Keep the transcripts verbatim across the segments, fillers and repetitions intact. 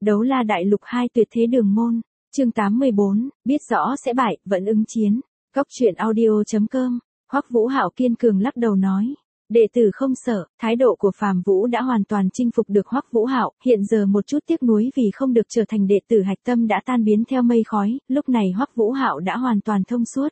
Đấu la đại lục hai tuyệt thế đường môn, chương tám mươi bốn, biết rõ sẽ bại, vẫn ứng chiến. Góc truyện audio chấm com, Hoắc Vũ Hạo kiên cường lắc đầu nói. Đệ tử không sợ, thái độ của Phàm Vũ đã hoàn toàn chinh phục được Hoắc Vũ Hạo, hiện giờ một chút tiếc nuối vì không được trở thành đệ tử hạch tâm đã tan biến theo mây khói, lúc này Hoắc Vũ Hạo đã hoàn toàn thông suốt.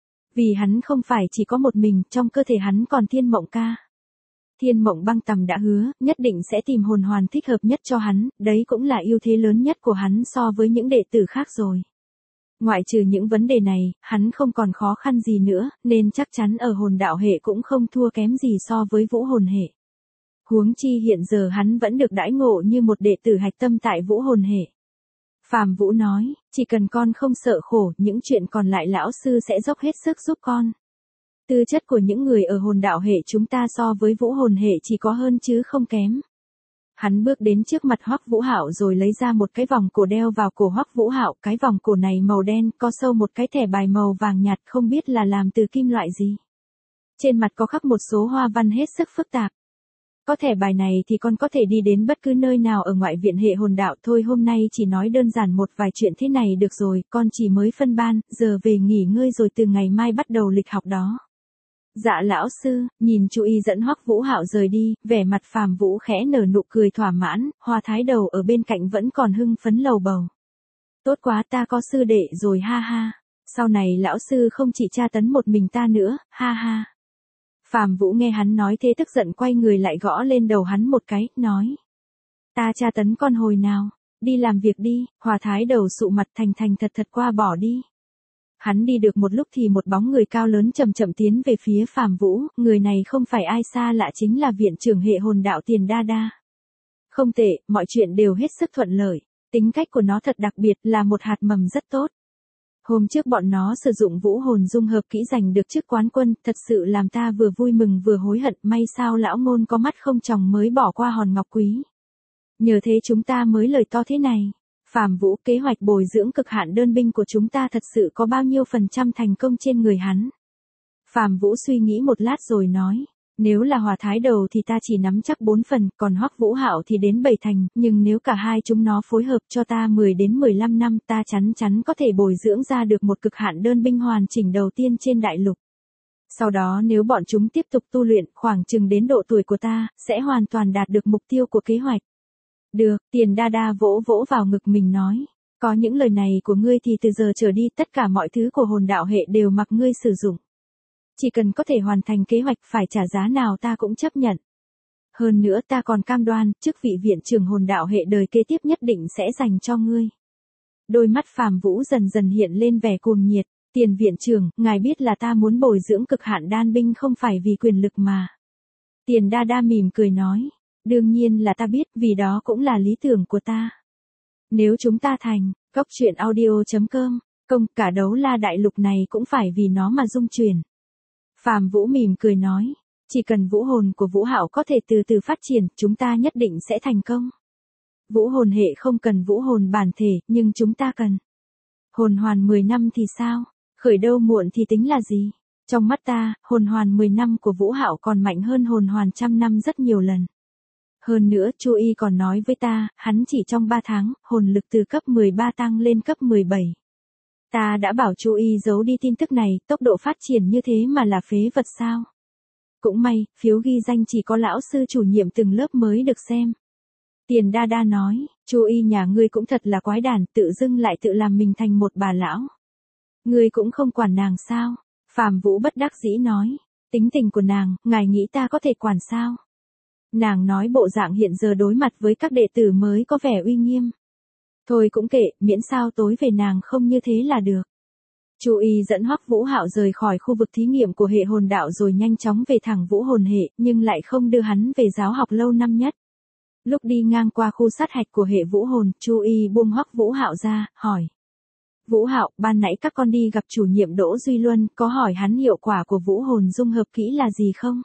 Vì hắn không phải chỉ có một mình, trong cơ thể hắn còn Thiên Mộng Ca. Thiên Mộng Băng Tầm đã hứa, nhất định sẽ tìm hồn hoàn thích hợp nhất cho hắn, đấy cũng là ưu thế lớn nhất của hắn so với những đệ tử khác rồi. Ngoại trừ những vấn đề này, hắn không còn khó khăn gì nữa, nên chắc chắn ở hồn đạo hệ cũng không thua kém gì so với vũ hồn hệ. Huống chi hiện giờ hắn vẫn được đãi ngộ như một đệ tử hạch tâm tại vũ hồn hệ. Phàm Vũ nói, chỉ cần con không sợ khổ, những chuyện còn lại lão sư sẽ dốc hết sức giúp con. Tư chất của những người ở hồn đạo hệ chúng ta so với vũ hồn hệ chỉ có hơn chứ không kém. Hắn bước đến trước mặt Hoắc Vũ Hạo rồi lấy ra một cái vòng cổ đeo vào cổ Hoắc Vũ Hạo, cái vòng cổ này màu đen, có sâu một cái thẻ bài màu vàng nhạt không biết là làm từ kim loại gì. Trên mặt có khắc một số hoa văn hết sức phức tạp. Có thẻ bài này thì con có thể đi đến bất cứ nơi nào ở ngoại viện hệ hồn đạo thôi, hôm nay chỉ nói đơn giản một vài chuyện thế này được rồi, con chỉ mới phân ban, giờ về nghỉ ngơi rồi từ ngày mai bắt đầu lịch học đó. Dạ lão sư, nhìn chú y dẫn Hoắc Vũ Hạo rời đi, vẻ mặt Phàm Vũ khẽ nở nụ cười thỏa mãn, Hoa Thái Đầu ở bên cạnh vẫn còn hưng phấn lầu bầu. Tốt quá, ta có sư đệ rồi ha ha, sau này lão sư không chỉ tra tấn một mình ta nữa, ha ha. Phàm Vũ nghe hắn nói thế tức giận quay người lại gõ lên đầu hắn một cái, nói. Ta tra tấn con hồi nào, đi làm việc đi, Hoa Thái Đầu sụ mặt thành thành thật thật qua bỏ đi. Hắn đi được một lúc thì một bóng người cao lớn chậm chậm tiến về phía Phàm Vũ, người này không phải ai xa lạ chính là viện trưởng hệ hồn đạo Tiền Đa Đa. Không tệ, mọi chuyện đều hết sức thuận lợi, tính cách của nó thật đặc biệt, là một hạt mầm rất tốt. Hôm trước bọn nó sử dụng vũ hồn dung hợp kỹ giành được chức quán quân, thật sự làm ta vừa vui mừng vừa hối hận, may sao lão ngôn có mắt không tròng mới bỏ qua hòn ngọc quý. Nhờ thế chúng ta mới lời to thế này. Phàm Vũ, kế hoạch bồi dưỡng cực hạn đơn binh của chúng ta thật sự có bao nhiêu phần trăm thành công trên người hắn? Phàm Vũ suy nghĩ một lát rồi nói, nếu là Hòa Thái Đầu thì ta chỉ nắm chắc bốn phần, còn Hoắc Vũ Hạo thì đến bảy thành, nhưng nếu cả hai chúng nó phối hợp cho ta mười đến mười lăm năm, ta chắn chắn có thể bồi dưỡng ra được một cực hạn đơn binh hoàn chỉnh đầu tiên trên đại lục. Sau đó nếu bọn chúng tiếp tục tu luyện, khoảng chừng đến độ tuổi của ta, sẽ hoàn toàn đạt được mục tiêu của kế hoạch. Được, Tiền Đa Đa vỗ vỗ vào ngực mình nói, có những lời này của ngươi thì từ giờ trở đi tất cả mọi thứ của hồn đạo hệ đều mặc ngươi sử dụng. Chỉ cần có thể hoàn thành kế hoạch, phải trả giá nào ta cũng chấp nhận. Hơn nữa ta còn cam đoan, chức vị viện trưởng hồn đạo hệ đời kế tiếp nhất định sẽ dành cho ngươi. Đôi mắt Phàm Vũ dần dần hiện lên vẻ cuồng nhiệt, Tiền viện trưởng, ngài biết là ta muốn bồi dưỡng cực hạn đan binh không phải vì quyền lực mà. Tiền Đa Đa mỉm cười nói. Đương nhiên là ta biết, vì đó cũng là lý tưởng của ta. Nếu chúng ta thành, góc truyện audio chấm com, công cả đấu la đại lục này cũng phải vì nó mà rung chuyển. Phàm Vũ mỉm cười nói, chỉ cần vũ hồn của Vũ Hạo có thể từ từ phát triển, chúng ta nhất định sẽ thành công. Vũ hồn hệ không cần vũ hồn bản thể, nhưng chúng ta cần. Hồn hoàn mười năm thì sao? Khởi đâu muộn thì tính là gì? Trong mắt ta, hồn hoàn mười năm của Vũ Hạo còn mạnh hơn hồn hoàn trăm năm rất nhiều lần. Hơn nữa, Chu Y còn nói với ta, hắn chỉ trong ba tháng, hồn lực từ cấp mười ba tăng lên cấp mười bảy. Ta đã bảo Chu Y giấu đi tin tức này, tốc độ phát triển như thế mà là phế vật sao? Cũng may, phiếu ghi danh chỉ có lão sư chủ nhiệm từng lớp mới được xem. Tiền Đa Đa nói, Chu Y nhà ngươi cũng thật là quái đản, tự dưng lại tự làm mình thành một bà lão. Ngươi cũng không quản nàng sao? Phàm Vũ bất đắc dĩ nói, tính tình của nàng, ngài nghĩ ta có thể quản sao? Nàng nói bộ dạng hiện giờ đối mặt với các đệ tử mới có vẻ uy nghiêm. Thôi cũng kệ, miễn sao tối về nàng không như thế là được. Chu Y dẫn Hoắc Vũ Hạo rời khỏi khu vực thí nghiệm của hệ hồn đạo rồi nhanh chóng về thẳng vũ hồn hệ, nhưng lại không đưa hắn về giáo học lâu năm nhất. Lúc đi ngang qua khu sát hạch của hệ vũ hồn, Chu Y buông Hoắc Vũ Hạo ra, hỏi. Vũ Hạo, ban nãy các con đi gặp chủ nhiệm Đỗ Duy Luân, có hỏi hắn hiệu quả của vũ hồn dung hợp kỹ là gì không?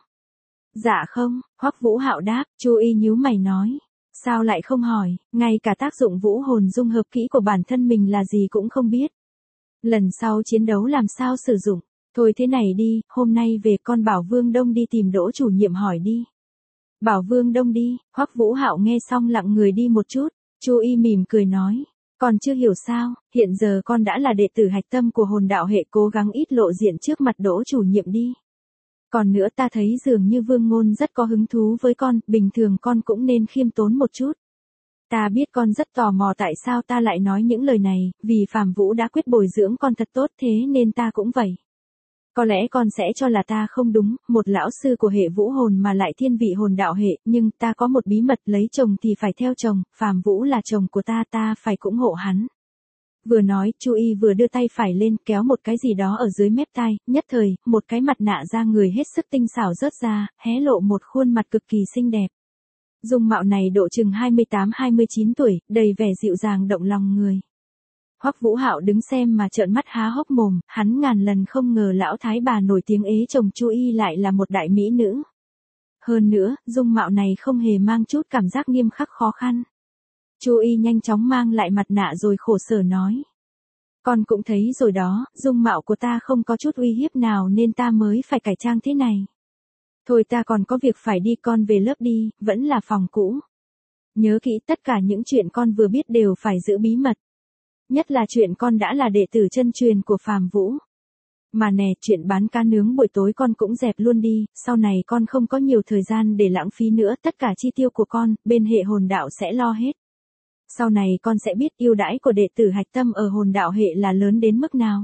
Dạ không, Hoắc Vũ Hạo đáp. Chu Y nhíu mày nói, sao lại không hỏi, ngay cả tác dụng vũ hồn dung hợp kỹ của bản thân mình là gì cũng không biết. Lần sau chiến đấu làm sao sử dụng, thôi thế này đi, hôm nay về con bảo Vương Đông đi tìm Đỗ chủ nhiệm hỏi đi. Bảo Vương Đông đi, Hoắc Vũ Hạo nghe xong lặng người đi một chút, Chu Y mỉm cười nói, còn chưa hiểu sao, hiện giờ con đã là đệ tử hạch tâm của hồn đạo hệ, cố gắng ít lộ diện trước mặt Đỗ chủ nhiệm đi. Còn nữa ta thấy dường như Vương Ngôn rất có hứng thú với con, bình thường con cũng nên khiêm tốn một chút. Ta biết con rất tò mò tại sao ta lại nói những lời này, vì Phạm Vũ đã quyết bồi dưỡng con thật tốt thế nên ta cũng vậy. Có lẽ con sẽ cho là ta không đúng, một lão sư của hệ vũ hồn mà lại thiên vị hồn đạo hệ, nhưng ta có một bí mật, lấy chồng thì phải theo chồng, Phạm Vũ là chồng của ta, ta phải ủng hộ hắn. Vừa nói, Chu Y vừa đưa tay phải lên, kéo một cái gì đó ở dưới mép tai, nhất thời, một cái mặt nạ da người hết sức tinh xảo rớt ra, hé lộ một khuôn mặt cực kỳ xinh đẹp. Dung mạo này độ chừng hai mươi tám hai mươi chín tuổi, đầy vẻ dịu dàng động lòng người. Hoắc Vũ Hạo đứng xem mà trợn mắt há hốc mồm, hắn ngàn lần không ngờ lão thái bà nổi tiếng ế chồng Chu Y lại là một đại mỹ nữ. Hơn nữa, dung mạo này không hề mang chút cảm giác nghiêm khắc khó khăn. Chu Y nhanh chóng mang lại mặt nạ rồi khổ sở nói. Con cũng thấy rồi đó, dung mạo của ta không có chút uy hiếp nào nên ta mới phải cải trang thế này. Thôi ta còn có việc phải đi, con về lớp đi, vẫn là phòng cũ. Nhớ kỹ tất cả những chuyện con vừa biết đều phải giữ bí mật. Nhất là chuyện con đã là đệ tử chân truyền của Phạm Vũ. Mà nè, chuyện bán cá nướng buổi tối con cũng dẹp luôn đi, sau này con không có nhiều thời gian để lãng phí nữa, tất cả chi tiêu của con, bên hệ hồn đạo sẽ lo hết. Sau này con sẽ biết ưu đãi của đệ tử hạch tâm ở hồn đạo hệ là lớn đến mức nào.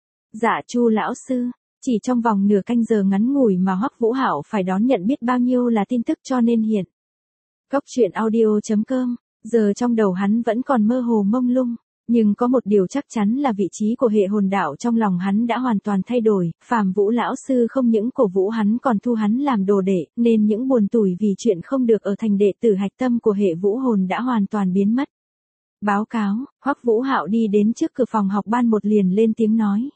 Dạ Chu lão sư, chỉ trong vòng nửa canh giờ ngắn ngủi mà Hoắc Vũ Hạo phải đón nhận biết bao nhiêu là tin tức cho nên hiện. Góc truyện audio chấm com, giờ trong đầu hắn vẫn còn mơ hồ mông lung. Nhưng có một điều chắc chắn là vị trí của hệ hồn đạo trong lòng hắn đã hoàn toàn thay đổi, Phạm Vũ lão sư không những cổ vũ hắn còn thu hắn làm đồ đệ, nên những buồn tủi vì chuyện không được ở thành đệ tử hạch tâm của hệ vũ hồn đã hoàn toàn biến mất. Báo cáo, Hoắc Vũ Hạo đi đến trước cửa phòng học ban một liền lên tiếng nói.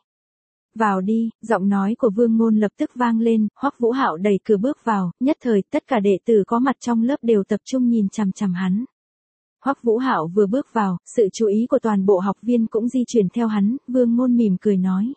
Vào đi, giọng nói của Vương Ngôn lập tức vang lên, Hoắc Vũ Hạo đẩy cửa bước vào, nhất thời tất cả đệ tử có mặt trong lớp đều tập trung nhìn chằm chằm hắn. Hoắc Vũ Hạo vừa bước vào, sự chú ý của toàn bộ học viên cũng di chuyển theo hắn, Vương Ngôn mỉm cười nói.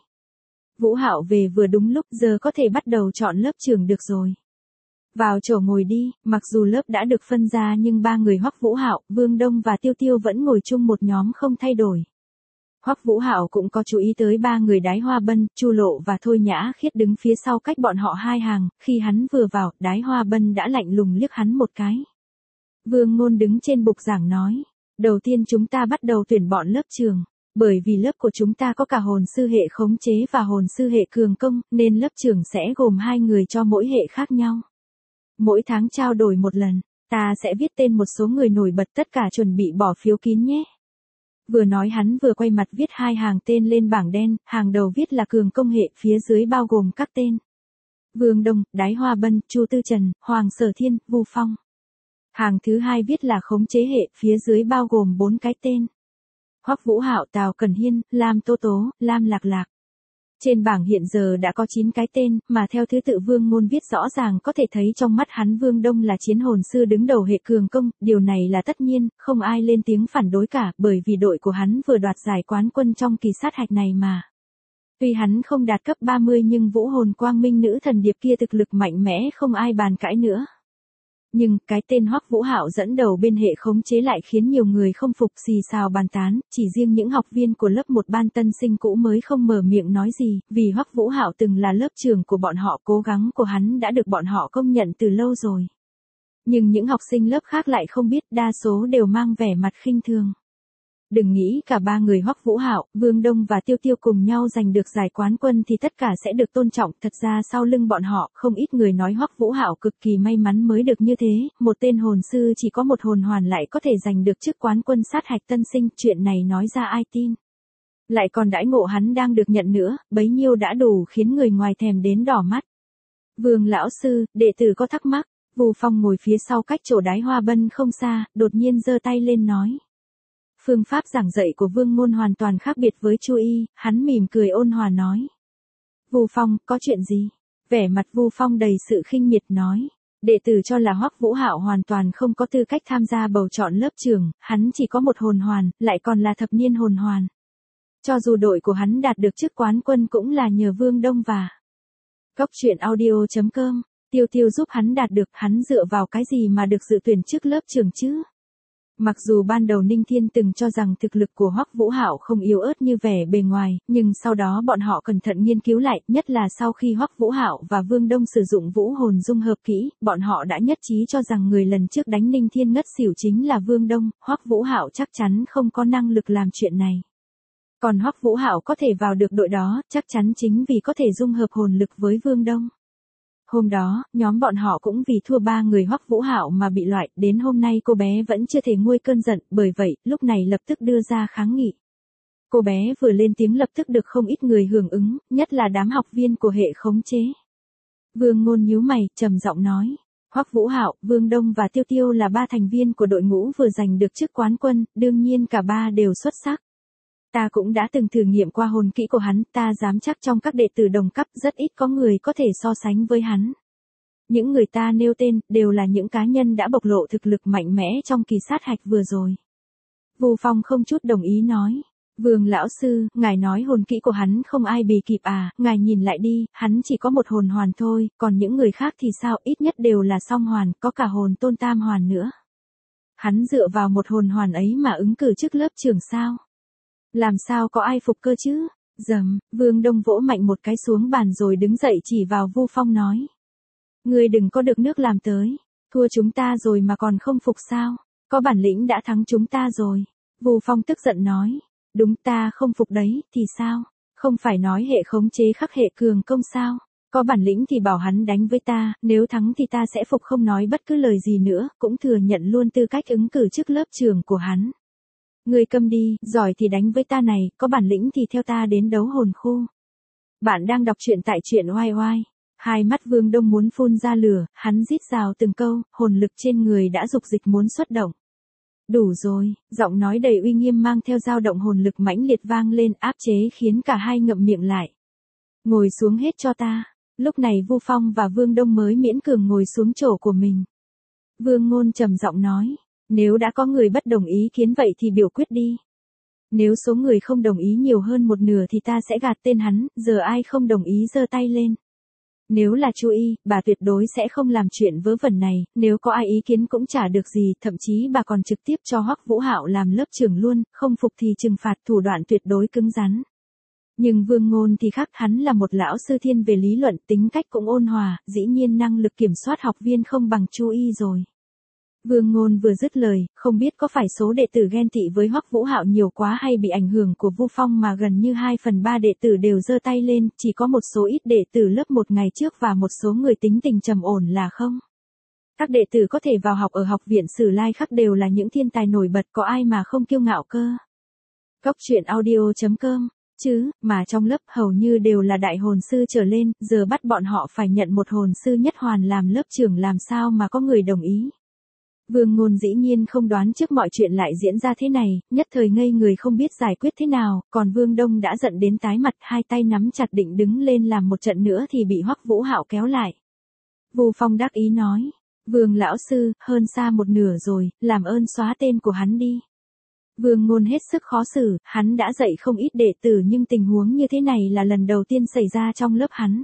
Vũ Hạo về vừa đúng lúc, giờ có thể bắt đầu chọn lớp trưởng được rồi. Vào chỗ ngồi đi, mặc dù lớp đã được phân ra nhưng ba người Hoắc Vũ Hạo, Vương Đông và Tiêu Tiêu vẫn ngồi chung một nhóm không thay đổi. Hoắc Vũ Hạo cũng có chú ý tới ba người Đái Hoa Bân, Chu Lộ và Thôi Nhã Khiết đứng phía sau cách bọn họ hai hàng, khi hắn vừa vào, Đái Hoa Bân đã lạnh lùng liếc hắn một cái. Vương Ngôn đứng trên bục giảng nói, đầu tiên chúng ta bắt đầu tuyển bọn lớp trường, bởi vì lớp của chúng ta có cả hồn sư hệ khống chế và hồn sư hệ cường công, nên lớp trưởng sẽ gồm hai người cho mỗi hệ khác nhau. Mỗi tháng trao đổi một lần, ta sẽ viết tên một số người nổi bật, tất cả chuẩn bị bỏ phiếu kín nhé. Vừa nói hắn vừa quay mặt viết hai hàng tên lên bảng đen, hàng đầu viết là cường công hệ, phía dưới bao gồm các tên. Vương Đông, Đái Hoa Bân, Chu Tư Trần, Hoàng Sở Thiên, Vu Phong. Hàng thứ hai viết là khống chế hệ, phía dưới bao gồm bốn cái tên. Hoắc Vũ Hạo, Tào Cẩn Hiên, Lam Tố Tố, Lam Lạc Lạc. Trên bảng hiện giờ đã có chín cái tên, mà theo thứ tự Vương Ngôn viết rõ ràng có thể thấy trong mắt hắn Vương Đông là chiến hồn sư đứng đầu hệ cường công, điều này là tất nhiên, không ai lên tiếng phản đối cả, bởi vì đội của hắn vừa đoạt giải quán quân trong kỳ sát hạch này mà. Tuy hắn không đạt cấp ba mươi nhưng vũ hồn quang minh nữ thần điệp kia thực lực mạnh mẽ không ai bàn cãi nữa. Nhưng, cái tên Hoắc Vũ Hạo dẫn đầu bên hệ khống chế lại khiến nhiều người không phục, xì xào bàn tán, chỉ riêng những học viên của lớp một ban tân sinh cũ mới không mở miệng nói gì, vì Hoắc Vũ Hạo từng là lớp trưởng của bọn họ, cố gắng của hắn đã được bọn họ công nhận từ lâu rồi. Nhưng những học sinh lớp khác lại không biết, đa số đều mang vẻ mặt khinh thường. Đừng nghĩ cả ba người Hoắc Vũ Hạo, Vương Đông và Tiêu Tiêu cùng nhau giành được giải quán quân thì tất cả sẽ được tôn trọng, thật ra sau lưng bọn họ, không ít người nói Hoắc Vũ Hạo cực kỳ may mắn mới được như thế, một tên hồn sư chỉ có một hồn hoàn lại có thể giành được chức quán quân sát hạch tân sinh, chuyện này nói ra ai tin. Lại còn đãi ngộ hắn đang được nhận nữa, bấy nhiêu đã đủ khiến người ngoài thèm đến đỏ mắt. Vương lão sư, đệ tử có thắc mắc, Vu Phong ngồi phía sau cách chỗ Đái Hoa Bân không xa, đột nhiên giơ tay lên nói. Phương pháp giảng dạy của Vương Ngôn hoàn toàn khác biệt với Chu Y, hắn mỉm cười ôn hòa nói. Vu Phong, có chuyện gì? Vẻ mặt Vu Phong đầy sự khinh miệt nói. Đệ tử cho là Hoắc Vũ Hạo hoàn toàn không có tư cách tham gia bầu chọn lớp trưởng, hắn chỉ có một hồn hoàn, lại còn là thập niên hồn hoàn. Cho dù đội của hắn đạt được chức quán quân cũng là nhờ Vương Đông và Góc truyện audio chấm com, Tiêu Tiêu giúp hắn đạt được, hắn dựa vào cái gì mà được dự tuyển chức lớp trưởng chứ? Mặc dù ban đầu Ninh Thiên từng cho rằng thực lực của Hoắc Vũ Hạo không yếu ớt như vẻ bề ngoài, nhưng sau đó bọn họ cẩn thận nghiên cứu lại, nhất là sau khi Hoắc Vũ Hạo và Vương Đông sử dụng vũ hồn dung hợp kỹ, bọn họ đã nhất trí cho rằng người lần trước đánh Ninh Thiên ngất xỉu chính là Vương Đông, Hoắc Vũ Hạo chắc chắn không có năng lực làm chuyện này. Còn Hoắc Vũ Hạo có thể vào được đội đó, chắc chắn chính vì có thể dung hợp hồn lực với Vương Đông. Hôm đó, nhóm bọn họ cũng vì thua ba người Hoắc Vũ Hạo mà bị loại, đến hôm nay cô bé vẫn chưa thể nguôi cơn giận, bởi vậy, lúc này lập tức đưa ra kháng nghị. Cô bé vừa lên tiếng lập tức được không ít người hưởng ứng, nhất là đám học viên của hệ khống chế. Vương Ngôn nhíu mày, trầm giọng nói, Hoắc Vũ Hạo, Vương Đông và Tiêu Tiêu là ba thành viên của đội ngũ vừa giành được chức quán quân, đương nhiên cả ba đều xuất sắc. Ta cũng đã từng thử nghiệm qua hồn kỹ của hắn, ta dám chắc trong các đệ tử đồng cấp rất ít có người có thể so sánh với hắn. Những người ta nêu tên, đều là những cá nhân đã bộc lộ thực lực mạnh mẽ trong kỳ sát hạch vừa rồi. Vu Phong không chút đồng ý nói, Vương lão sư, ngài nói hồn kỹ của hắn không ai bì kịp à, ngài nhìn lại đi, hắn chỉ có một hồn hoàn thôi, còn những người khác thì sao, ít nhất đều là song hoàn, có cả hồn tôn tam hoàn nữa. Hắn dựa vào một hồn hoàn ấy mà ứng cử chức lớp trưởng sao? Làm sao có ai phục cơ chứ? Dầm, Vương Đông vỗ mạnh một cái xuống bàn rồi đứng dậy chỉ vào Vu Phong nói. Ngươi đừng có được nước làm tới. Thua chúng ta rồi mà còn không phục sao? Có bản lĩnh đã thắng chúng ta rồi. Vu Phong tức giận nói. Đúng, ta không phục đấy, thì sao? Không phải nói hệ khống chế khắc hệ cường công sao? Có bản lĩnh thì bảo hắn đánh với ta, nếu thắng thì ta sẽ phục, không nói bất cứ lời gì nữa, cũng thừa nhận luôn tư cách ứng cử chức lớp trưởng của hắn. Ngươi câm đi, giỏi thì đánh với ta này, có bản lĩnh thì theo ta đến đấu hồn khu. Bạn đang đọc truyện tại truyện oai oai. Hai mắt Vương Đông muốn phun ra lửa, hắn rít rào từng câu, hồn lực trên người đã dục dịch muốn xuất động. Đủ rồi, giọng nói đầy uy nghiêm mang theo dao động hồn lực mãnh liệt vang lên, áp chế khiến cả hai ngậm miệng lại. Ngồi xuống hết cho ta. Lúc này Vu Phong và Vương Đông mới miễn cường ngồi xuống chỗ của mình. Vương Ngôn trầm giọng nói. Nếu đã có người bất đồng ý kiến vậy thì biểu quyết đi. Nếu số người không đồng ý nhiều hơn một nửa thì ta sẽ gạt tên hắn, giờ ai không đồng ý giơ tay lên. Nếu là Chu Y, bà tuyệt đối sẽ không làm chuyện vớ vẩn này, nếu có ai ý kiến cũng chả được gì, thậm chí bà còn trực tiếp cho Hoắc Vũ Hạo làm lớp trưởng luôn, không phục thì trừng phạt, thủ đoạn tuyệt đối cứng rắn. Nhưng Vương Ngôn thì khác, hắn là một lão sư thiên về lý luận, tính cách cũng ôn hòa, dĩ nhiên năng lực kiểm soát học viên không bằng Chu Y rồi. Vương Ngôn vừa dứt lời, không biết có phải số đệ tử ghen tị với Hoắc Vũ Hạo nhiều quá hay bị ảnh hưởng của Vu Phong mà gần như hai phần ba đệ tử đều giơ tay lên, chỉ có một số ít đệ tử lớp một ngày trước và một số người tính tình trầm ổn là không. Các đệ tử có thể vào học ở học viện Sử Lai Khắc đều là những thiên tài nổi bật, có ai mà không kiêu ngạo cơ. Góc truyện audio chấm com, chứ, mà trong lớp hầu như đều là đại hồn sư trở lên, giờ bắt bọn họ phải nhận một hồn sư nhất hoàn làm lớp trưởng, làm sao mà có người đồng ý. Vương Ngôn dĩ nhiên không đoán trước mọi chuyện lại diễn ra thế này, nhất thời ngây người không biết giải quyết thế nào, còn Vương Đông đã giận đến tái mặt, hai tay nắm chặt định đứng lên làm một trận nữa thì bị Hoắc Vũ Hạo kéo lại. Vu Phong đắc ý nói, Vương lão sư, hơn xa một nửa rồi, làm ơn xóa tên của hắn đi. Vương Ngôn hết sức khó xử, hắn đã dạy không ít đệ tử nhưng tình huống như thế này là lần đầu tiên xảy ra trong lớp hắn.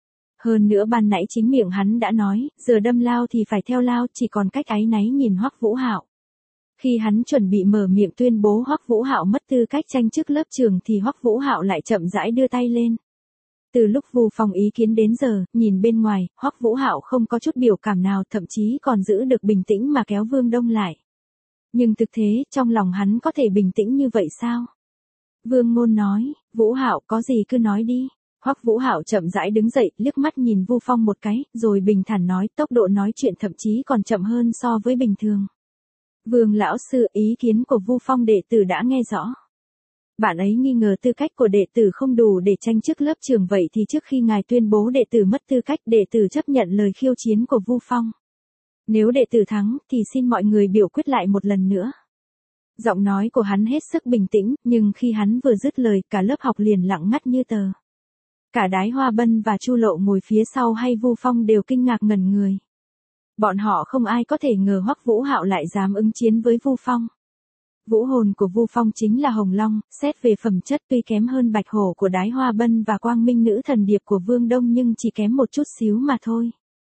Hơn nữa ban nãy chính miệng hắn đã nói, giờ đâm lao thì phải theo lao, chỉ còn cách áy náy nhìn Hoắc Vũ Hạo. Khi hắn chuẩn bị mở miệng tuyên bố Hoắc Vũ Hạo mất tư cách tranh chức lớp trưởng thì Hoắc Vũ Hạo lại chậm rãi đưa tay lên. Từ lúc Vu Phong ý kiến đến giờ, nhìn bên ngoài, Hoắc Vũ Hạo không có chút biểu cảm nào, thậm chí còn giữ được bình tĩnh mà kéo Vương Đông lại. Nhưng thực thế, trong lòng hắn có thể bình tĩnh như vậy sao? Vương Ngôn nói, Vũ Hạo có gì cứ nói đi. Hoắc Vũ Hạo chậm rãi đứng dậy, liếc mắt nhìn Vu Phong một cái, rồi bình thản nói, tốc độ nói chuyện thậm chí còn chậm hơn so với bình thường. Vương lão sư, ý kiến của Vu Phong đệ tử đã nghe rõ. Bạn ấy nghi ngờ tư cách của đệ tử không đủ để tranh chức lớp trưởng, vậy thì trước khi ngài tuyên bố đệ tử mất tư cách, đệ tử chấp nhận lời khiêu chiến của Vu Phong. Nếu đệ tử thắng, thì xin mọi người biểu quyết lại một lần nữa. Giọng nói của hắn hết sức bình tĩnh, nhưng khi hắn vừa dứt lời, cả lớp học liền lặng ngắt như tờ. Cả Đái Hoa Bân và Chu Lộ ngồi phía sau hay Vu Phong đều kinh ngạc ngẩn người. Bọn họ không ai có thể ngờ Hoắc Vũ Hạo lại dám ứng chiến với Vu Phong. Vũ hồn của Vu Phong chính là Hồng Long, xét về phẩm chất tuy kém hơn Bạch Hổ của Đái Hoa Bân và Quang Minh Nữ Thần Điệp của Vương Đông nhưng chỉ kém một chút xíu mà thôi.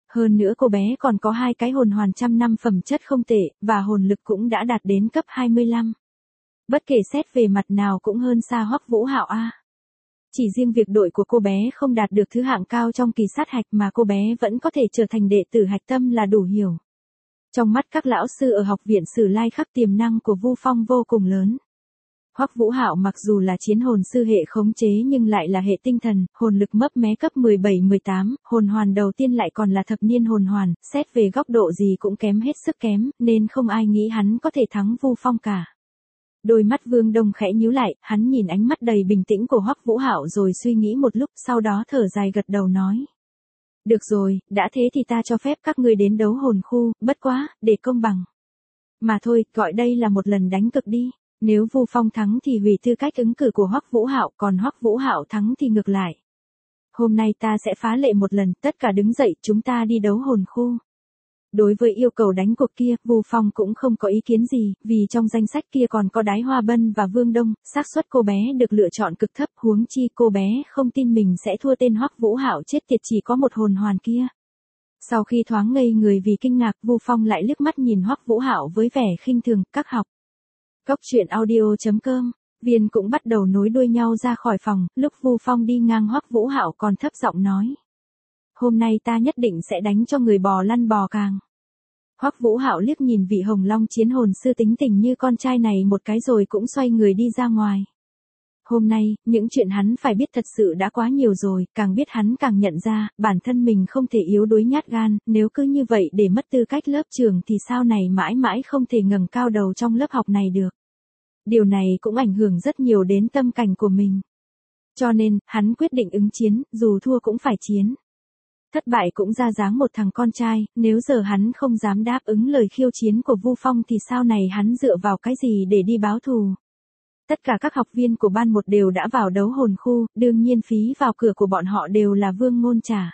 Hơn nữa cô bé còn có hai cái hồn hoàn trăm năm phẩm chất không tệ, và hồn lực cũng đã đạt đến cấp hai mươi lăm. Bất kể xét về mặt nào cũng hơn xa Hoắc Vũ Hạo a. Chỉ riêng việc đội của cô bé không đạt được thứ hạng cao trong kỳ sát hạch mà cô bé vẫn có thể trở thành đệ tử hạch tâm là đủ hiểu. Trong mắt các lão sư ở học viện Sử Lai Khắc, tiềm năng của Vu Phong vô cùng lớn. Hoắc Vũ Hạo mặc dù là chiến hồn sư hệ khống chế nhưng lại là hệ tinh thần, hồn lực mấp mé cấp mười bảy mười tám, hồn hoàn đầu tiên lại còn là thập niên hồn hoàn, xét về góc độ gì cũng kém hết sức kém, nên không ai nghĩ hắn có thể thắng Vu Phong cả. Đôi mắt Vương Đông khẽ nhíu lại, hắn nhìn ánh mắt đầy bình tĩnh của Hoắc Vũ Hạo rồi suy nghĩ một lúc, sau đó thở dài gật đầu nói. Được rồi, đã thế thì ta cho phép các ngươi đến đấu hồn khu, bất quá, để công bằng. Mà thôi, gọi đây là một lần đánh cực đi. Nếu Vu Phong thắng thì hủy tư cách ứng cử của Hoắc Vũ Hạo, còn Hoắc Vũ Hạo thắng thì ngược lại. Hôm nay ta sẽ phá lệ một lần, tất cả đứng dậy, chúng ta đi đấu hồn khu. Đối với yêu cầu đánh cuộc kia, Vu Phong cũng không có ý kiến gì, vì trong danh sách kia còn có Đái Hoa Bân và Vương Đông, xác suất cô bé được lựa chọn cực thấp, huống chi cô bé không tin mình sẽ thua tên Hoắc Vũ Hạo chết tiệt chỉ có một hồn hoàn kia. Sau khi thoáng ngây người vì kinh ngạc, Vu Phong lại liếc mắt nhìn Hoắc Vũ Hạo với vẻ khinh thường, các học. Cốc truyện audio chấm com, Viên cũng bắt đầu nối đuôi nhau ra khỏi phòng, lúc Vu Phong đi ngang Hoắc Vũ Hạo còn thấp giọng nói. Hôm nay ta nhất định sẽ đánh cho người bò lăn bò càng. Hoắc Vũ Hạo liếc nhìn vị Hồng Long chiến hồn sư tính tình như con trai này một cái rồi cũng xoay người đi ra ngoài. Hôm nay, những chuyện hắn phải biết thật sự đã quá nhiều rồi, càng biết hắn càng nhận ra, bản thân mình không thể yếu đuối nhát gan, nếu cứ như vậy để mất tư cách lớp trưởng thì sau này mãi mãi không thể ngẩng cao đầu trong lớp học này được. Điều này cũng ảnh hưởng rất nhiều đến tâm cảnh của mình. Cho nên, hắn quyết định ứng chiến, dù thua cũng phải chiến. Thất bại cũng ra dáng một thằng con trai, nếu giờ hắn không dám đáp ứng lời khiêu chiến của Vu Phong thì sau này hắn dựa vào cái gì để đi báo thù. Tất cả các học viên của ban một đều đã vào đấu hồn khu, đương nhiên phí vào cửa của bọn họ đều là Vương Ngôn trả.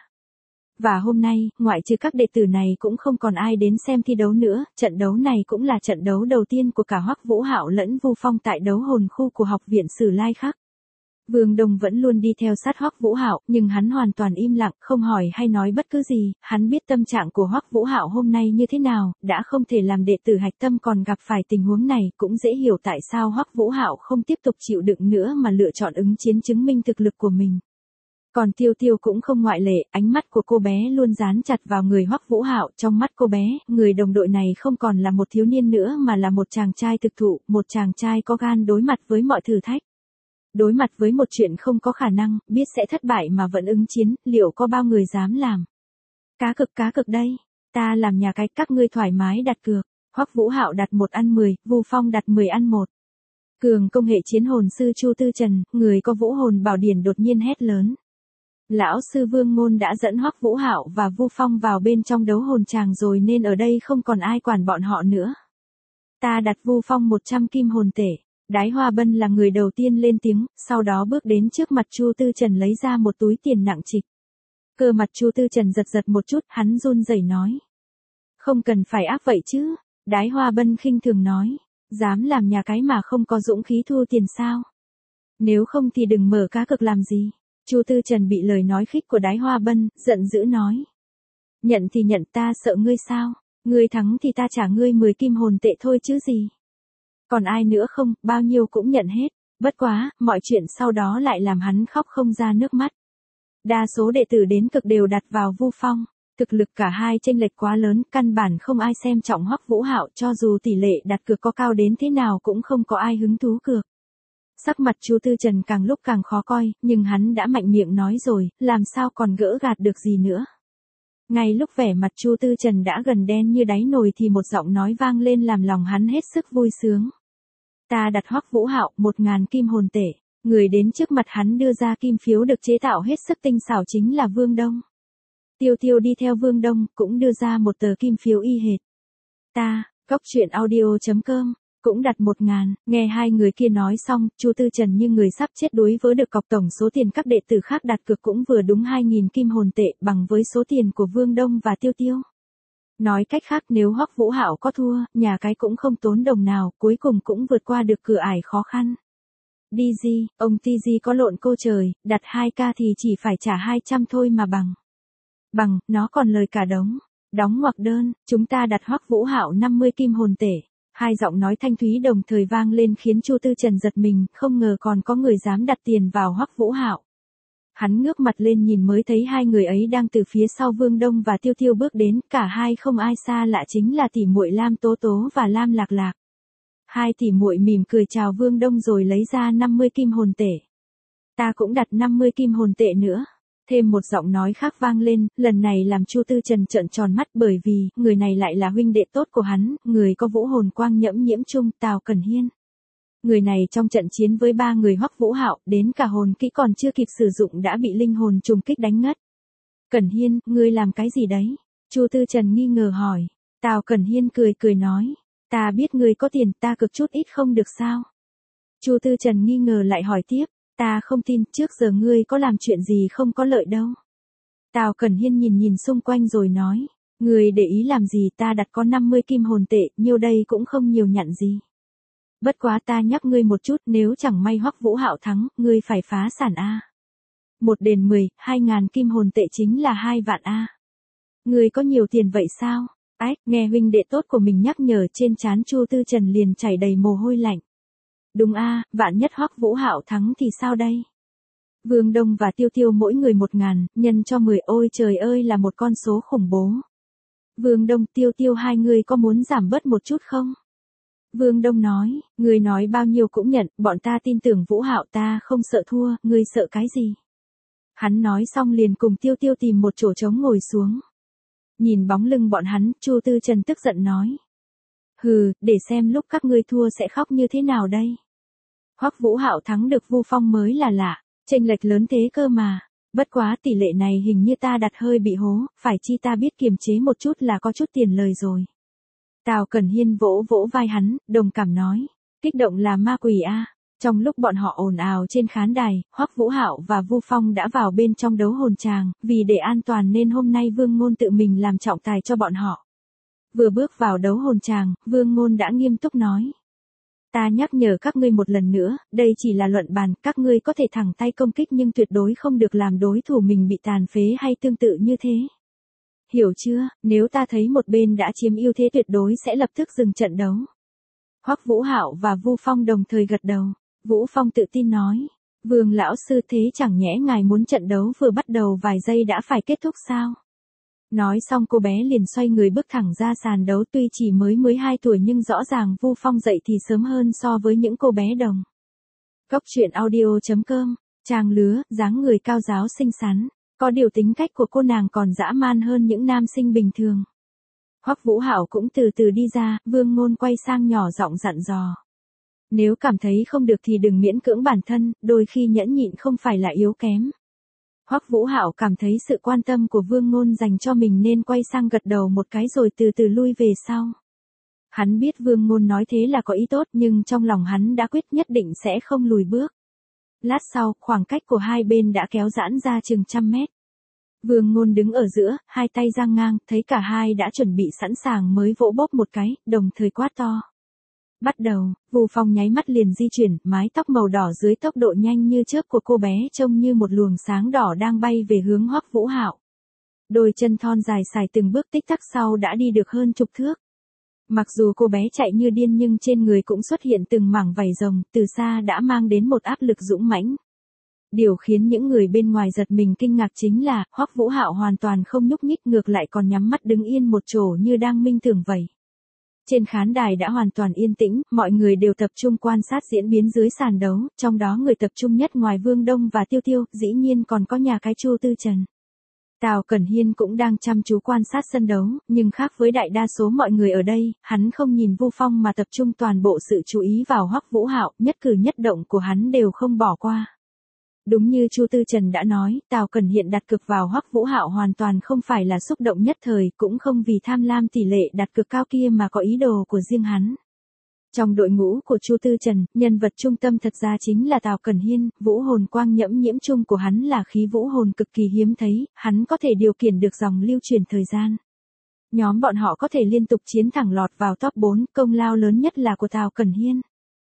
Và hôm nay, ngoại trừ các đệ tử này cũng không còn ai đến xem thi đấu nữa, trận đấu này cũng là trận đấu đầu tiên của cả Hoắc Vũ Hạo lẫn Vu Phong tại đấu hồn khu của học viện Sử Lai Khắc. Vương Đông vẫn luôn đi theo sát Hoắc Vũ Hạo, nhưng hắn hoàn toàn im lặng, không hỏi hay nói bất cứ gì, hắn biết tâm trạng của Hoắc Vũ Hạo hôm nay như thế nào, đã không thể làm đệ tử hạch tâm còn gặp phải tình huống này, cũng dễ hiểu tại sao Hoắc Vũ Hạo không tiếp tục chịu đựng nữa mà lựa chọn ứng chiến chứng minh thực lực của mình. Còn Tiêu Tiêu cũng không ngoại lệ, ánh mắt của cô bé luôn dán chặt vào người Hoắc Vũ Hạo, trong mắt cô bé, người đồng đội này không còn là một thiếu niên nữa mà là một chàng trai thực thụ, một chàng trai có gan đối mặt với mọi thử thách. Đối mặt với một chuyện không có khả năng, biết sẽ thất bại mà vẫn ứng chiến, liệu có bao người dám làm? Cá cực cá cực đây, ta làm nhà cái, các ngươi thoải mái đặt cược. Hoắc Vũ Hạo đặt một ăn mười, Vu Phong đặt mười ăn một. Cường công hệ chiến hồn sư Chu Tư Trần, người có vũ hồn bảo điển đột nhiên hét lớn. Lão sư Vương Ngôn đã dẫn Hoắc Vũ Hạo và Vu Phong vào bên trong đấu hồn tràng rồi nên ở đây không còn ai quản bọn họ nữa. Ta đặt Vu Phong một trăm kim hồn tể. Đái Hoa Bân là người đầu tiên lên tiếng, sau đó bước đến trước mặt Chu Tư Trần lấy ra một túi tiền nặng trịch. Cơ mặt Chu Tư Trần giật giật một chút, hắn run rẩy nói. Không cần phải áp vậy chứ, Đái Hoa Bân khinh thường nói. Dám làm nhà cái mà không có dũng khí thu tiền sao? Nếu không thì đừng mở cá cược làm gì. Chu Tư Trần bị lời nói khích của Đái Hoa Bân, giận dữ nói. Nhận thì nhận, ta sợ ngươi sao? Ngươi thắng thì ta trả ngươi mười kim hồn tệ thôi chứ gì. Còn ai nữa không, bao nhiêu cũng nhận hết. Bất quá, mọi chuyện sau đó lại làm hắn khóc không ra nước mắt. Đa số đệ tử đến cực đều đặt vào Vu Phong. Thực lực cả hai chênh lệch quá lớn, căn bản không ai xem trọng Hoắc Vũ Hạo, cho dù tỷ lệ đặt cược có cao đến thế nào cũng không có ai hứng thú cược. Sắc mặt Chu Tư Trần càng lúc càng khó coi, nhưng hắn đã mạnh miệng nói rồi, làm sao còn gỡ gạt được gì nữa. Ngay lúc vẻ mặt Chu Tư Trần đã gần đen như đáy nồi thì một giọng nói vang lên làm lòng hắn hết sức vui sướng. Ta đặt Hoắc Vũ Hạo một ngàn kim hồn tể. Người đến trước mặt hắn đưa ra kim phiếu được chế tạo hết sức tinh xảo chính là Vương Đông. Tiêu Tiêu đi theo Vương Đông cũng đưa ra một tờ kim phiếu y hệt. Ta, cốc truyện audio chấm com, cũng đặt một ngàn. Nghe hai người kia nói xong, Chu Tư Trần như người sắp chết đuối với được cọc tổng số tiền các đệ tử khác đặt cược cũng vừa đúng hai nghìn kim hồn tệ bằng với số tiền của Vương Đông và Tiêu Tiêu. Nói cách khác nếu Hoắc Vũ Hạo có thua, nhà cái cũng không tốn đồng nào, cuối cùng cũng vượt qua được cửa ải khó khăn. đê giê, ông tê giê có lộn cô trời, đặt hai k thì chỉ phải trả hai trăm thôi mà bằng. Bằng, nó còn lời cả đống. Đóng ngoặc đơn, chúng ta đặt Hoắc Vũ Hạo năm mươi kim hồn tệ. Hai giọng nói thanh thúy đồng thời vang lên khiến Chu Tư Trần giật mình, không ngờ còn có người dám đặt tiền vào Hoắc Vũ Hạo. Hắn ngước mặt lên nhìn mới thấy hai người ấy đang từ phía sau Vương Đông và Tiêu Tiêu bước đến, cả hai không ai xa lạ chính là tỷ muội Lam Tố Tố và Lam Lạc Lạc. Hai tỷ muội mỉm cười chào Vương Đông rồi lấy ra năm mươi kim hồn tệ. Ta cũng đặt năm mươi kim hồn tệ nữa. Thêm một giọng nói khác vang lên, lần này làm Chu Tư Trần trợn tròn mắt bởi vì, người này lại là huynh đệ tốt của hắn, người có vũ hồn quang nhẫm nhiễm chung, Tào Cẩn Hiên. Người này trong trận chiến với ba người Hoắc Vũ Hạo, đến cả hồn kỹ còn chưa kịp sử dụng đã bị linh hồn trùng kích đánh ngất. Cẩn Hiên, ngươi làm cái gì đấy? Chu Tư Trần nghi ngờ hỏi. Tào Cẩn Hiên cười cười nói, ta biết ngươi có tiền, ta cực chút ít không được sao? Chu Tư Trần nghi ngờ lại hỏi tiếp, ta không tin, trước giờ ngươi có làm chuyện gì không có lợi đâu. Tào Cẩn Hiên nhìn nhìn xung quanh rồi nói, ngươi để ý làm gì, ta đặt có năm mươi kim hồn tệ, nhiêu đây cũng không nhiều nhặn gì. Bất quá ta nhắc ngươi một chút, nếu chẳng may Hoắc Vũ Hạo thắng, ngươi phải phá sản a. Một đền mười, hai ngàn kim hồn tệ chính là hai vạn a. Ngươi có nhiều tiền vậy sao? Ách, nghe huynh đệ tốt của mình nhắc nhở, trên trán Chu Tư Trần liền chảy đầy mồ hôi lạnh. Đúng a, vạn nhất Hoắc Vũ Hạo thắng thì sao đây? Vương Đông và Tiêu Tiêu mỗi người một ngàn, nhân cho mười, ôi trời ơi là một con số khủng bố. Vương Đông, Tiêu Tiêu hai người có muốn giảm bớt một chút không? Vương Đông nói, người nói bao nhiêu cũng nhận, bọn ta tin tưởng Vũ Hạo, ta không sợ thua, ngươi sợ cái gì? Hắn nói xong liền cùng Tiêu Tiêu tìm một chỗ trống ngồi xuống. Nhìn bóng lưng bọn hắn, Chu Tư Trần tức giận nói. Hừ, để xem lúc các ngươi thua sẽ khóc như thế nào đây? Hoắc Vũ Hạo thắng được Vu Phong mới là lạ, chênh lệch lớn thế cơ mà. Bất quá tỷ lệ này hình như ta đặt hơi bị hố, phải chi ta biết kiềm chế một chút là có chút tiền lời rồi. Tào Cẩn Hiên vỗ vỗ vai hắn, đồng cảm nói, kích động là ma quỷ a. Trong lúc bọn họ ồn ào trên khán đài, Hoắc Vũ Hạo và Vu Phong đã vào bên trong đấu hồn tràng, vì để an toàn nên hôm nay Vương Ngôn tự mình làm trọng tài cho bọn họ. Vừa bước vào đấu hồn tràng, Vương Ngôn đã nghiêm túc nói. Ta nhắc nhở các ngươi một lần nữa, đây chỉ là luận bàn, các ngươi có thể thẳng tay công kích nhưng tuyệt đối không được làm đối thủ mình bị tàn phế hay tương tự như thế. Hiểu chưa, nếu ta thấy một bên đã chiếm ưu thế tuyệt đối sẽ lập tức dừng trận đấu. Hoắc Vũ Hạo và Vu Phong đồng thời gật đầu. Vũ Phong tự tin nói, Vương lão sư thế chẳng nhẽ ngài muốn trận đấu vừa bắt đầu vài giây đã phải kết thúc sao? Nói xong cô bé liền xoay người bước thẳng ra sàn đấu, tuy chỉ mới mười hai tuổi nhưng rõ ràng Vu Phong dậy thì sớm hơn so với những cô bé đồng. Góc truyện audio chấm com, trang lứa, dáng người cao ráo xinh xắn, có điều tính cách của cô nàng còn dã man hơn những nam sinh bình thường. Hoắc Vũ Hạo cũng từ từ đi ra, Vương Ngôn quay sang nhỏ giọng dặn dò. Nếu cảm thấy không được thì đừng miễn cưỡng bản thân, đôi khi nhẫn nhịn không phải là yếu kém. Hoắc Vũ Hạo cảm thấy sự quan tâm của Vương Ngôn dành cho mình nên quay sang gật đầu một cái rồi từ từ lui về sau. Hắn biết Vương Ngôn nói thế là có ý tốt nhưng trong lòng hắn đã quyết nhất định sẽ không lùi bước. Lát sau, khoảng cách của hai bên đã kéo giãn ra chừng trăm mét. Vương Ngôn đứng ở giữa, hai tay giang ngang, thấy cả hai đã chuẩn bị sẵn sàng mới vỗ bóp một cái, đồng thời quát to. Bắt đầu, Vu Phong nháy mắt liền di chuyển, mái tóc màu đỏ dưới tốc độ nhanh như chớp của cô bé trông như một luồng sáng đỏ đang bay về hướng Hoắc Vũ Hạo. Đôi chân thon dài xài từng bước tích tắc sau đã đi được hơn chục thước. Mặc dù cô bé chạy như điên nhưng trên người cũng xuất hiện từng mảng vảy rồng, từ xa đã mang đến một áp lực dũng mãnh. Điều khiến những người bên ngoài giật mình kinh ngạc chính là, Hoắc Vũ Hạo hoàn toàn không nhúc nhích, ngược lại còn nhắm mắt đứng yên một chỗ như đang minh tưởng vậy. Trên khán đài đã hoàn toàn yên tĩnh, mọi người đều tập trung quan sát diễn biến dưới sàn đấu, trong đó người tập trung nhất ngoài Vương Đông và Tiêu Tiêu, dĩ nhiên còn có nhà cái Chu Tư Trần. Tào Cẩn Hiên cũng đang chăm chú quan sát sân đấu, nhưng khác với đại đa số mọi người ở đây, hắn không nhìn Vu Phong mà tập trung toàn bộ sự chú ý vào Hoắc Vũ Hạo, nhất cử nhất động của hắn đều không bỏ qua. Đúng như Chu Tư Trần đã nói, Tào Cẩn Hiên đặt cược vào Hoắc Vũ Hạo hoàn toàn không phải là xúc động nhất thời, cũng không vì tham lam tỷ lệ đặt cược cao kia mà có ý đồ của riêng hắn. Trong đội ngũ của Chu Tư Trần, nhân vật trung tâm thật ra chính là Tào Cẩn Hiên, vũ hồn quang nhẫm nhiễm chung của hắn là khí vũ hồn cực kỳ hiếm thấy, hắn có thể điều khiển được dòng lưu truyền thời gian. Nhóm bọn họ có thể liên tục chiến thẳng lọt vào top bốn, công lao lớn nhất là của Tào Cẩn Hiên.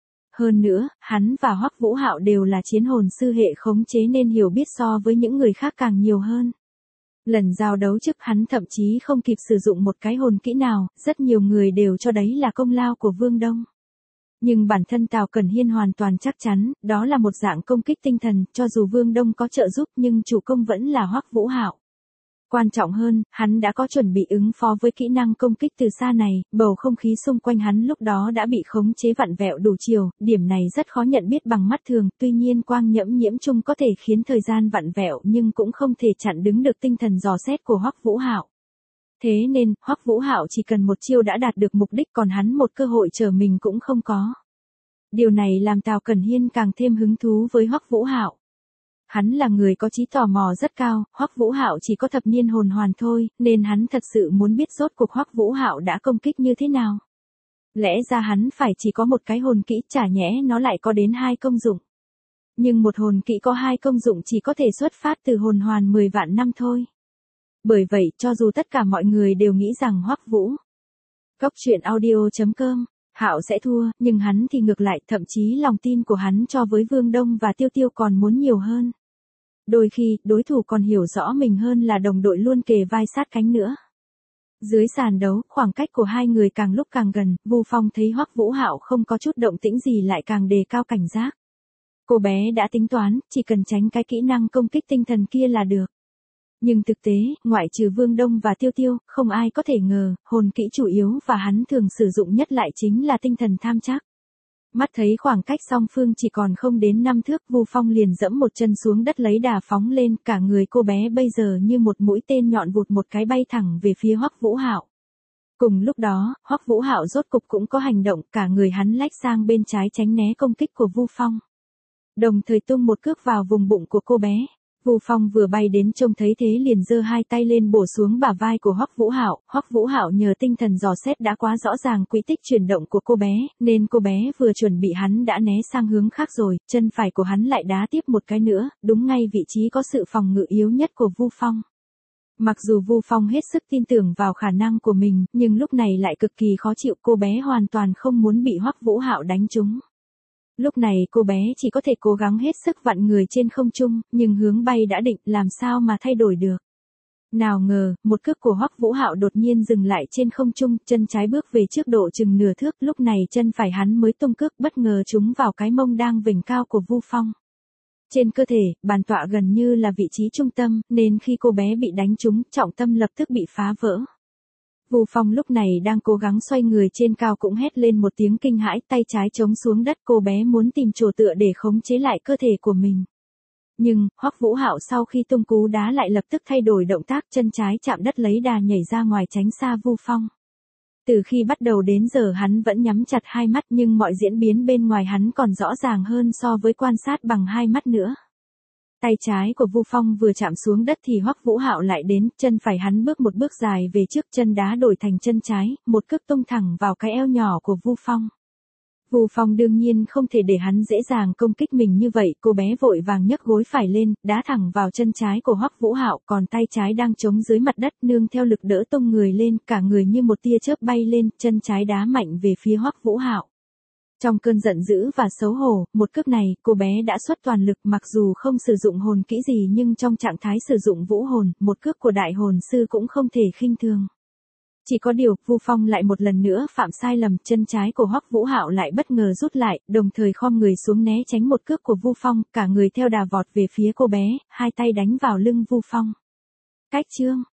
Hơn nữa, hắn và Hoắc Vũ Hạo đều là chiến hồn sư hệ khống chế nên hiểu biết so với những người khác càng nhiều hơn. Lần giao đấu trước hắn thậm chí không kịp sử dụng một cái hồn kỹ nào, rất nhiều người đều cho đấy là công lao của Vương Đông. Nhưng bản thân Tào Cẩn Hiên hoàn toàn chắc chắn, đó là một dạng công kích tinh thần, cho dù Vương Đông có trợ giúp nhưng chủ công vẫn là Hoắc Vũ Hạo. Quan trọng hơn, hắn đã có chuẩn bị ứng phó với kỹ năng công kích từ xa này, bầu không khí xung quanh hắn lúc đó đã bị khống chế vặn vẹo đủ chiều, điểm này rất khó nhận biết bằng mắt thường, tuy nhiên quang nhẫm nhiễm chung có thể khiến thời gian vặn vẹo nhưng cũng không thể chặn đứng được tinh thần dò xét của Hoắc Vũ Hạo. Thế nên, Hoắc Vũ Hạo chỉ cần một chiêu đã đạt được mục đích còn hắn một cơ hội trở mình cũng không có. Điều này làm Tào Cẩn Hiên càng thêm hứng thú với Hoắc Vũ Hạo. Hắn là người có trí tò mò rất cao, Hoắc Vũ Hạo chỉ có thập niên hồn hoàn thôi, nên hắn thật sự muốn biết rốt cuộc Hoắc Vũ Hạo đã công kích như thế nào. Lẽ ra hắn phải chỉ có một cái hồn kỹ, chả nhẽ nó lại có đến hai công dụng. Nhưng một hồn kỹ có hai công dụng chỉ có thể xuất phát từ hồn hoàn mười vạn năm thôi. Bởi vậy, cho dù tất cả mọi người đều nghĩ rằng Hoắc Vũ Góc truyện audio chấm com Hạo sẽ thua, nhưng hắn thì ngược lại, thậm chí lòng tin của hắn cho với Vương Đông và Tiêu Tiêu còn muốn nhiều hơn. Đôi khi, đối thủ còn hiểu rõ mình hơn là đồng đội luôn kề vai sát cánh nữa. Dưới sàn đấu, khoảng cách của hai người càng lúc càng gần, Vu Phong thấy Hoắc Vũ Hạo không có chút động tĩnh gì lại càng đề cao cảnh giác. Cô bé đã tính toán, chỉ cần tránh cái kỹ năng công kích tinh thần kia là được. Nhưng thực tế, ngoại trừ Vương Đông và Tiêu Tiêu, không ai có thể ngờ, hồn kỹ chủ yếu và hắn thường sử dụng nhất lại chính là tinh thần tham trắc. Mắt thấy khoảng cách song phương chỉ còn không đến năm thước, Vu Phong liền dẫm một chân xuống đất lấy đà phóng lên, cả người cô bé bây giờ như một mũi tên nhọn vụt một cái bay thẳng về phía Hoắc Vũ Hạo. Cùng lúc đó, Hoắc Vũ Hạo rốt cục cũng có hành động, cả người hắn lách sang bên trái tránh né công kích của Vu Phong. Đồng thời tung một cước vào vùng bụng của cô bé. Vu Phong vừa bay đến trông thấy thế liền giơ hai tay lên bổ xuống bả vai của Hoắc Vũ Hạo, Hoắc Vũ Hạo nhờ tinh thần dò xét đã quá rõ ràng quỹ tích chuyển động của cô bé, nên cô bé vừa chuẩn bị hắn đã né sang hướng khác rồi, chân phải của hắn lại đá tiếp một cái nữa, đúng ngay vị trí có sự phòng ngự yếu nhất của Vu Phong. Mặc dù Vu Phong hết sức tin tưởng vào khả năng của mình, nhưng lúc này lại cực kỳ khó chịu, cô bé hoàn toàn không muốn bị Hoắc Vũ Hạo đánh trúng. Lúc này cô bé chỉ có thể cố gắng hết sức vặn người trên không trung, nhưng hướng bay đã định, làm sao mà thay đổi được. Nào ngờ, một cước của Hoắc Vũ Hạo đột nhiên dừng lại trên không trung, chân trái bước về trước độ chừng nửa thước, lúc này chân phải hắn mới tung cước bất ngờ trúng vào cái mông đang vểnh cao của Vu Phong. Trên cơ thể, bàn tọa gần như là vị trí trung tâm, nên khi cô bé bị đánh trúng, trọng tâm lập tức bị phá vỡ. Vu Phong lúc này đang cố gắng xoay người trên cao cũng hét lên một tiếng kinh hãi, tay trái chống xuống đất, cô bé muốn tìm chỗ tựa để khống chế lại cơ thể của mình. Nhưng, Hoắc Vũ Hạo sau khi tung cú đá lại lập tức thay đổi động tác, chân trái chạm đất lấy đà nhảy ra ngoài tránh xa Vu Phong. Từ khi bắt đầu đến giờ hắn vẫn nhắm chặt hai mắt nhưng mọi diễn biến bên ngoài hắn còn rõ ràng hơn so với quan sát bằng hai mắt nữa. Tay trái của Vu Phong vừa chạm xuống đất thì Hoắc Vũ Hạo lại đến, chân phải hắn bước một bước dài về trước, chân đá đổi thành chân trái, một cước tung thẳng vào cái eo nhỏ của Vu Phong. Vu Phong đương nhiên không thể để hắn dễ dàng công kích mình như vậy, cô bé vội vàng nhấc gối phải lên, đá thẳng vào chân trái của Hoắc Vũ Hạo, còn tay trái đang chống dưới mặt đất, nương theo lực đỡ tung người lên, cả người như một tia chớp bay lên, chân trái đá mạnh về phía Hoắc Vũ Hạo. Trong cơn giận dữ và xấu hổ, một cước này, cô bé đã xuất toàn lực, mặc dù không sử dụng hồn kỹ gì nhưng trong trạng thái sử dụng vũ hồn, một cước của đại hồn sư cũng không thể khinh thường. Chỉ có điều, Vu Phong lại một lần nữa phạm sai lầm, chân trái của Hoắc Vũ Hạo lại bất ngờ rút lại, đồng thời khom người xuống né tránh một cước của Vu Phong, cả người theo đà vọt về phía cô bé, hai tay đánh vào lưng Vu Phong. Cách chương